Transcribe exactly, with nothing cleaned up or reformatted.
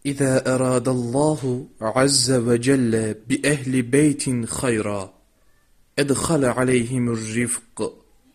إذا أراد الله عز وجل بأهل بيت خيرا أدخل عليهم الرفق